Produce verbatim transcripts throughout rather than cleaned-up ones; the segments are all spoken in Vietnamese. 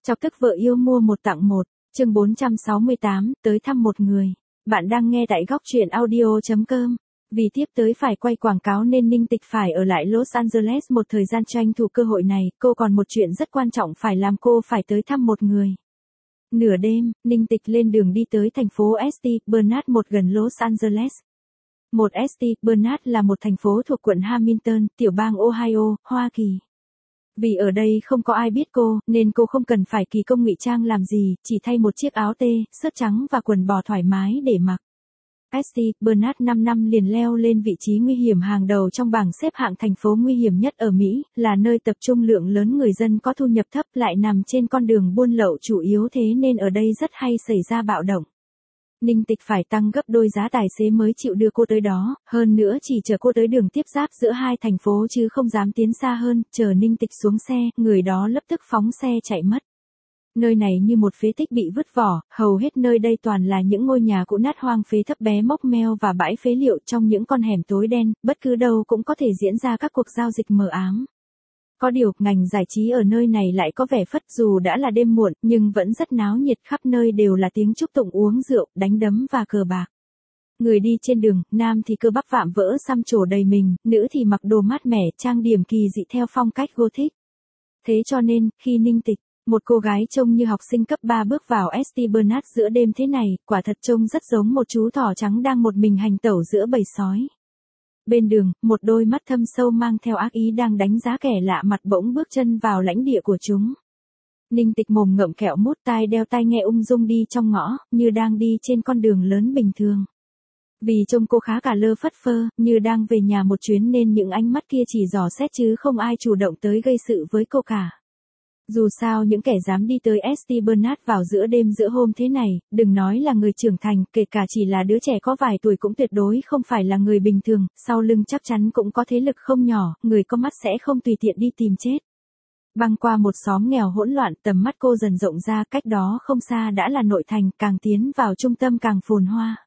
Chọc tức vợ yêu mua một tặng một, chương bốn trăm sáu mươi tám, tới thăm một người. Bạn đang nghe tại góc truyện audio chấm com. Vì tiếp tới phải quay quảng cáo nên Ninh Tịch phải ở lại Los Angeles một thời gian tranh thủ cơ hội này, cô còn một chuyện rất quan trọng phải làm, cô phải tới thăm một người. Nửa đêm, Ninh Tịch lên đường đi tới thành phố Saint Bernard một gần Los Angeles. Một Saint Bernard là một thành phố thuộc quận Hamilton, tiểu bang Ohio, Hoa Kỳ. Vì ở đây không có ai biết cô, nên cô không cần phải kỳ công ngụy trang làm gì, chỉ thay một chiếc áo tê, sớt trắng và quần bò thoải mái để mặc. Saint Bernard năm năm liền leo lên vị trí nguy hiểm hàng đầu trong bảng xếp hạng thành phố nguy hiểm nhất ở Mỹ, là nơi tập trung lượng lớn người dân có thu nhập thấp, lại nằm trên con đường buôn lậu chủ yếu, thế nên ở đây rất hay xảy ra bạo động. Ninh Tịch phải tăng gấp đôi giá tài xế mới chịu đưa cô tới đó, hơn nữa chỉ chở cô tới đường tiếp giáp giữa hai thành phố chứ không dám tiến xa hơn. Chờ Ninh Tịch xuống xe, người đó lập tức phóng xe chạy mất. Nơi này như một phế tích bị vứt vỏ, hầu hết nơi đây toàn là những ngôi nhà cũ nát hoang phế thấp bé mốc meo và bãi phế liệu. Trong những con hẻm tối đen, bất cứ đâu cũng có thể diễn ra các cuộc giao dịch mờ ám. Có điều, ngành giải trí ở nơi này lại có vẻ phất, dù đã là đêm muộn, nhưng vẫn rất náo nhiệt, khắp nơi đều là tiếng chúc tụng, uống rượu, đánh đấm và cờ bạc. Người đi trên đường, nam thì cơ bắp vạm vỡ xăm trổ đầy mình, nữ thì mặc đồ mát mẻ, trang điểm kỳ dị theo phong cách Gothic. Thế cho nên, khi Ninh Tịch, một cô gái trông như học sinh cấp ba bước vào Saint Bernard giữa đêm thế này, quả thật trông rất giống một chú thỏ trắng đang một mình hành tẩu giữa bầy sói. Bên đường, một đôi mắt thâm sâu mang theo ác ý đang đánh giá kẻ lạ mặt bỗng bước chân vào lãnh địa của chúng. Ninh Tịch mồm ngậm kẹo mút, tai đeo tai nghe ung dung đi trong ngõ, như đang đi trên con đường lớn bình thường. Vì trông cô khá cả lơ phất phơ, như đang về nhà một chuyến nên những ánh mắt kia chỉ dò xét chứ không ai chủ động tới gây sự với cô cả. Dù sao những kẻ dám đi tới Saint Bernard vào giữa đêm giữa hôm thế này, đừng nói là người trưởng thành, kể cả chỉ là đứa trẻ có vài tuổi cũng tuyệt đối không phải là người bình thường, sau lưng chắc chắn cũng có thế lực không nhỏ, người có mắt sẽ không tùy tiện đi tìm chết. Băng qua một xóm nghèo hỗn loạn, tầm mắt cô dần rộng ra, cách đó không xa đã là nội thành, càng tiến vào trung tâm càng phồn hoa.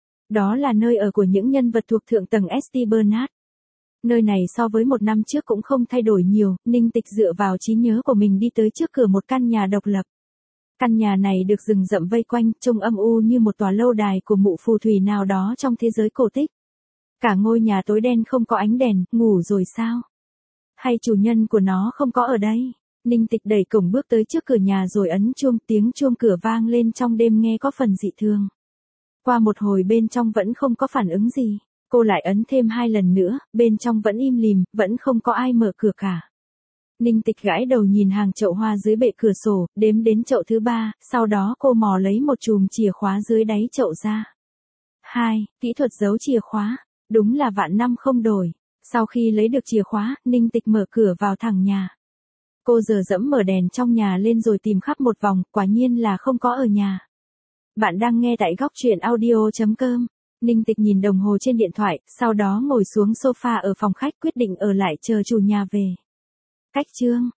Đó là nơi ở của những nhân vật thuộc thượng tầng Saint Bernard. Nơi này so với một năm trước cũng không thay đổi nhiều, Ninh Tịch dựa vào trí nhớ của mình đi tới trước cửa một căn nhà độc lập. Căn nhà này được rừng rậm vây quanh, trông âm u như một tòa lâu đài của mụ phù thủy nào đó trong thế giới cổ tích. Cả ngôi nhà tối đen không có ánh đèn, ngủ rồi sao? Hay chủ nhân của nó không có ở đây? Ninh Tịch đẩy cổng bước tới trước cửa nhà rồi ấn chuông, tiếng chuông cửa vang lên trong đêm nghe có phần dị thường. Qua một hồi bên trong vẫn không có phản ứng gì. Cô lại ấn thêm hai lần nữa, bên trong vẫn im lìm, vẫn không có ai mở cửa cả. Ninh Tịch gãi đầu nhìn hàng chậu hoa dưới bệ cửa sổ, đếm đến chậu thứ ba, sau đó cô mò lấy một chùm chìa khóa dưới đáy chậu ra. Hai, kỹ thuật giấu chìa khóa, đúng là vạn năm không đổi. Sau khi lấy được chìa khóa, Ninh Tịch mở cửa vào thẳng nhà. Cô giờ dẫm mở đèn trong nhà lên rồi tìm khắp một vòng, quả nhiên là không có ở nhà. Bạn đang nghe tại góc truyện audio chấm com. Ninh Tịch nhìn đồng hồ trên điện thoại, sau đó ngồi xuống sofa ở phòng khách, quyết định ở lại chờ chủ nhà về. Cách chương